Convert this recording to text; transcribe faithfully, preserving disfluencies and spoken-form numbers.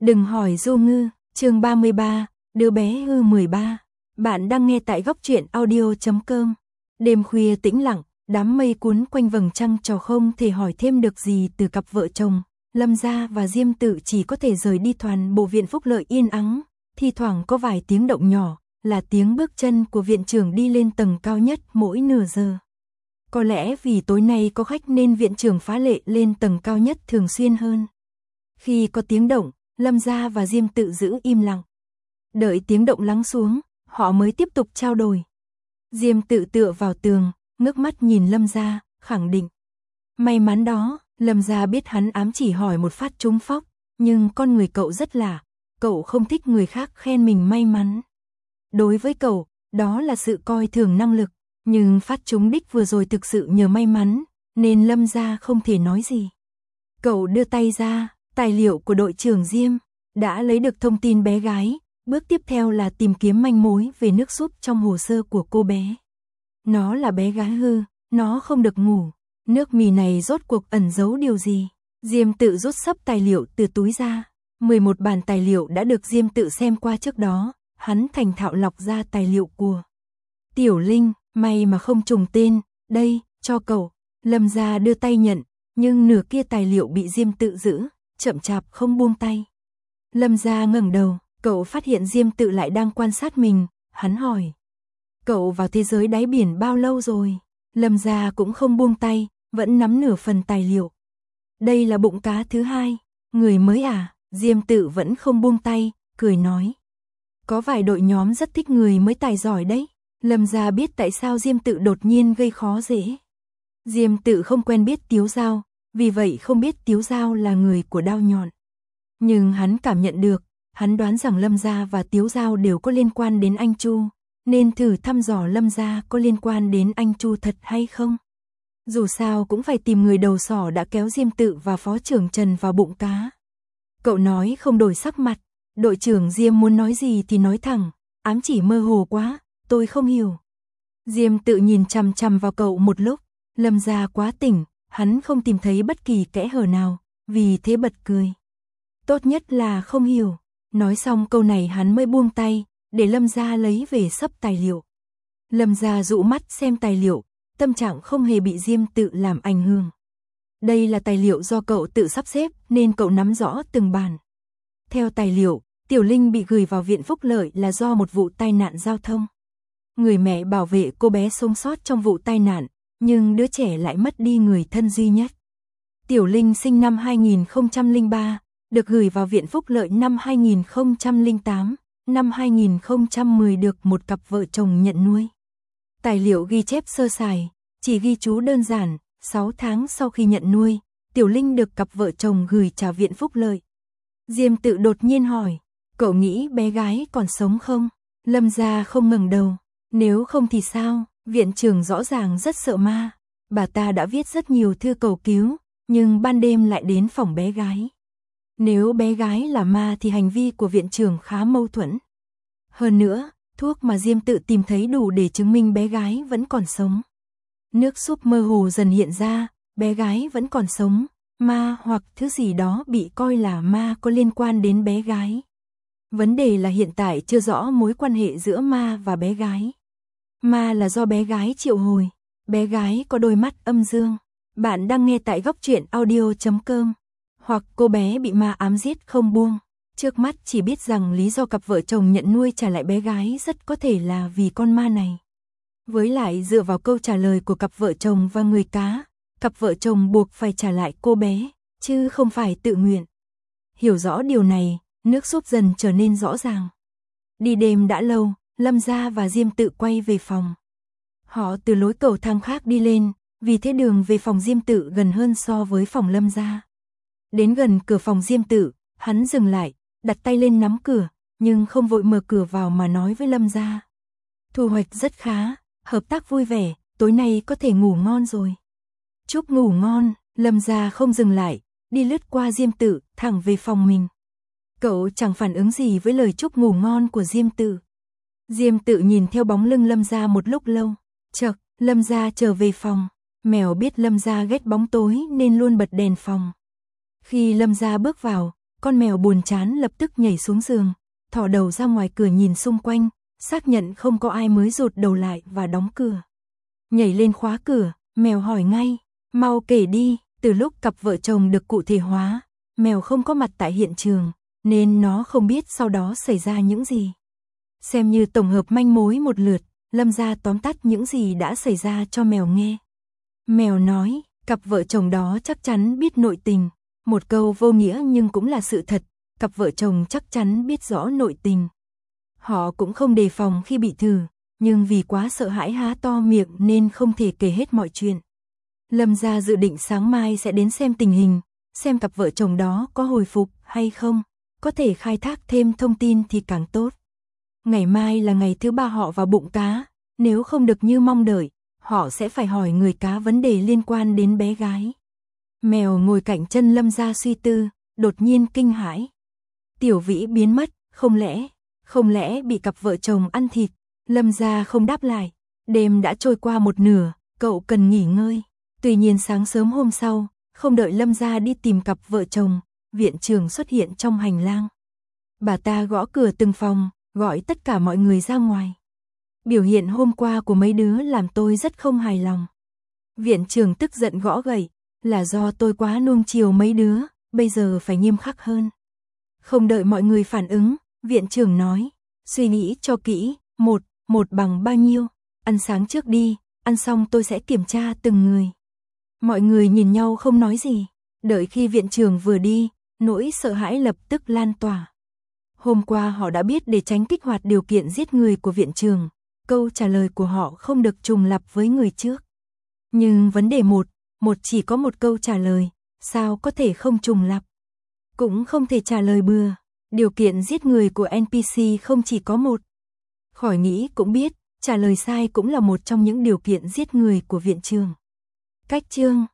Đừng hỏi Du Ngư, chương ba mươi ba, đứa bé hư mười ba. Bạn đang nghe tại góc truyện audio chấm com. Đêm khuya tĩnh lặng, đám mây cuốn quanh vầng trăng trò không thể hỏi thêm được gì từ cặp vợ chồng. Lâm Gia và Diêm Tự chỉ có thể rời đi toàn bộ viện phúc lợi yên ắng, thi thoảng có vài tiếng động nhỏ, là tiếng bước chân của viện trưởng đi lên tầng cao nhất mỗi nửa giờ. Có lẽ vì tối nay có khách nên viện trưởng phá lệ lên tầng cao nhất thường xuyên hơn. Khi có tiếng động, Lâm Gia và Diêm Tự giữ im lặng. Đợi tiếng động lắng xuống, họ mới tiếp tục trao đổi. Diêm Tự tựa vào tường, ngước mắt nhìn Lâm Gia, khẳng định. May mắn đó, Lâm Gia biết hắn ám chỉ hỏi một phát trúng phóc, nhưng con người cậu rất lạ, cậu không thích người khác khen mình may mắn. Đối với cậu, đó là sự coi thường năng lực, nhưng phát trúng đích vừa rồi thực sự nhờ may mắn, nên Lâm Gia không thể nói gì. Cậu đưa tay ra, tài liệu của đội trưởng Diêm, đã lấy được thông tin bé gái, bước tiếp theo là tìm kiếm manh mối về nước súp trong hồ sơ của cô bé. Nó là bé gái hư, nó không được ngủ, nước mì này rốt cuộc ẩn giấu điều gì? Diêm Tự rút xấp tài liệu từ túi ra, mười một bản tài liệu đã được Diêm Tự xem qua trước đó, hắn thành thạo lọc ra tài liệu của Tiểu Linh, may mà không trùng tên, đây, cho cậu. Lâm Gia đưa tay nhận, nhưng nửa kia tài liệu bị Diêm Tự giữ, chậm chạp không buông tay. Lâm Gia ngẩng đầu, cậu phát hiện Diêm Tự lại đang quan sát mình, hắn hỏi. Cậu vào thế giới đáy biển bao lâu rồi? Lâm Gia cũng không buông tay, vẫn nắm nửa phần tài liệu. Đây là bụng cá thứ hai, người mới à? Diêm Tự vẫn không buông tay, cười nói. Có vài đội nhóm rất thích người mới tài giỏi đấy. Lâm Gia biết tại sao Diêm Tự đột nhiên gây khó dễ. Diêm Tự không quen biết Tiếu Giao, vì vậy không biết Tiếu Giao là người của đao nhọn. Nhưng hắn cảm nhận được, hắn đoán rằng Lâm Gia và Tiếu Giao đều có liên quan đến anh Chu, nên thử thăm dò Lâm Gia có liên quan đến anh Chu thật hay không. Dù sao cũng phải tìm người đầu sỏ đã kéo Diêm Tự và phó trưởng Trần vào bụng cá. Cậu nói không đổi sắc mặt, đội trưởng Diêm muốn nói gì thì nói thẳng, ám chỉ mơ hồ quá, tôi không hiểu. Diêm Tự nhìn chằm chằm vào cậu một lúc, Lâm Gia quá tỉnh, hắn không tìm thấy bất kỳ kẽ hở nào, vì thế bật cười. Tốt nhất là không hiểu. Nói xong câu này hắn mới buông tay, để Lâm Gia lấy về xấp tài liệu. Lâm Gia dụ mắt xem tài liệu, tâm trạng không hề bị Diêm Tự làm ảnh hưởng. Đây là tài liệu do cậu tự sắp xếp nên cậu nắm rõ từng bản. Theo tài liệu, Tiểu Linh bị gửi vào viện phúc lợi là do một vụ tai nạn giao thông. Người mẹ bảo vệ cô bé sống sót trong vụ tai nạn, nhưng đứa trẻ lại mất đi người thân duy nhất. Tiểu Linh sinh năm hai nghìn không trăm lẻ ba, được gửi vào viện phúc lợi năm hai nghìn không trăm lẻ tám, năm hai nghìn không trăm mười được một cặp vợ chồng nhận nuôi. Tài liệu ghi chép sơ sài, chỉ ghi chú đơn giản, sáu tháng sau khi nhận nuôi, Tiểu Linh được cặp vợ chồng gửi trả viện phúc lợi. Diêm Tự đột nhiên hỏi, cậu nghĩ bé gái còn sống không? Lâm Gia không ngẩng đầu, nếu không thì sao? Viện trưởng rõ ràng rất sợ ma, bà ta đã viết rất nhiều thư cầu cứu, nhưng ban đêm lại đến phòng bé gái. Nếu bé gái là ma thì hành vi của viện trưởng khá mâu thuẫn. Hơn nữa, thuốc mà Diêm Tự tìm thấy đủ để chứng minh bé gái vẫn còn sống. Nước súp mơ hồ dần hiện ra, bé gái vẫn còn sống, ma hoặc thứ gì đó bị coi là ma có liên quan đến bé gái. Vấn đề là hiện tại chưa rõ mối quan hệ giữa ma và bé gái. Ma là do bé gái triệu hồi, bé gái có đôi mắt âm dương. Bạn đang nghe tại góc truyện audio chấm com. Hoặc cô bé bị ma ám giết không buông. Trước mắt chỉ biết rằng lý do cặp vợ chồng nhận nuôi trả lại bé gái rất có thể là vì con ma này. Với lại dựa vào câu trả lời của cặp vợ chồng và người cá, cặp vợ chồng buộc phải trả lại cô bé, chứ không phải tự nguyện. Hiểu rõ điều này, nước súp dần trở nên rõ ràng. Đi đêm đã lâu, Lâm Gia và Diêm Tự quay về phòng. Họ từ lối cầu thang khác đi lên, vì thế đường về phòng Diêm Tự gần hơn so với phòng Lâm Gia. Đến gần cửa phòng Diêm Tự, hắn dừng lại, đặt tay lên nắm cửa, nhưng không vội mở cửa vào mà nói với Lâm Gia. Thu hoạch rất khá, hợp tác vui vẻ, tối nay có thể ngủ ngon rồi. Chúc ngủ ngon. Lâm Gia không dừng lại, đi lướt qua Diêm Tự, thẳng về phòng mình. Cậu chẳng phản ứng gì với lời chúc ngủ ngon của Diêm Tự. Diêm Tự nhìn theo bóng lưng Lâm Gia một lúc lâu, chợt, Lâm Gia trở về phòng. Mèo biết Lâm Gia ghét bóng tối nên luôn bật đèn phòng. Khi Lâm Gia bước vào, con mèo buồn chán lập tức nhảy xuống giường, thò đầu ra ngoài cửa nhìn xung quanh, xác nhận không có ai mới rụt đầu lại và đóng cửa. Nhảy lên khóa cửa, mèo hỏi ngay, mau kể đi. Từ lúc cặp vợ chồng được cụ thể hóa, mèo không có mặt tại hiện trường, nên nó không biết sau đó xảy ra những gì. Xem như tổng hợp manh mối một lượt, Lâm gia tóm tắt những gì đã xảy ra cho mèo nghe. Mèo nói, cặp vợ chồng đó chắc chắn biết nội tình, một câu vô nghĩa nhưng cũng là sự thật, cặp vợ chồng chắc chắn biết rõ nội tình. Họ cũng không đề phòng khi bị thử, nhưng vì quá sợ hãi há to miệng nên không thể kể hết mọi chuyện. Lâm gia dự định sáng mai sẽ đến xem tình hình, xem cặp vợ chồng đó có hồi phục hay không, có thể khai thác thêm thông tin thì càng tốt. Ngày mai là ngày thứ ba họ vào bụng cá, nếu không được như mong đợi, họ sẽ phải hỏi người cá vấn đề liên quan đến bé gái. Mèo ngồi cạnh chân Lâm gia suy tư, đột nhiên kinh hãi. Tiểu Vĩ biến mất, không lẽ, không lẽ bị cặp vợ chồng ăn thịt? Lâm gia không đáp lại, đêm đã trôi qua một nửa, cậu cần nghỉ ngơi. Tuy nhiên sáng sớm hôm sau, không đợi Lâm gia đi tìm cặp vợ chồng, viện trưởng xuất hiện trong hành lang. Bà ta gõ cửa từng phòng, gọi tất cả mọi người ra ngoài. Biểu hiện hôm qua của mấy đứa làm tôi rất không hài lòng. Viện trưởng tức giận gõ gậy, là do tôi quá nuông chiều mấy đứa, bây giờ phải nghiêm khắc hơn. Không đợi mọi người phản ứng, viện trưởng nói, suy nghĩ cho kỹ, một, một bằng bao nhiêu, ăn sáng trước đi, ăn xong tôi sẽ kiểm tra từng người. Mọi người nhìn nhau không nói gì, đợi khi viện trưởng vừa đi, nỗi sợ hãi lập tức lan tỏa. Hôm qua họ đã biết để tránh kích hoạt điều kiện giết người của viện trưởng, câu trả lời của họ không được trùng lặp với người trước. Nhưng vấn đề một, một chỉ có một câu trả lời, sao có thể không trùng lặp? Cũng không thể trả lời bừa, điều kiện giết người của en pê xê không chỉ có một. Khỏi nghĩ cũng biết, trả lời sai cũng là một trong những điều kiện giết người của viện trưởng. Cách chương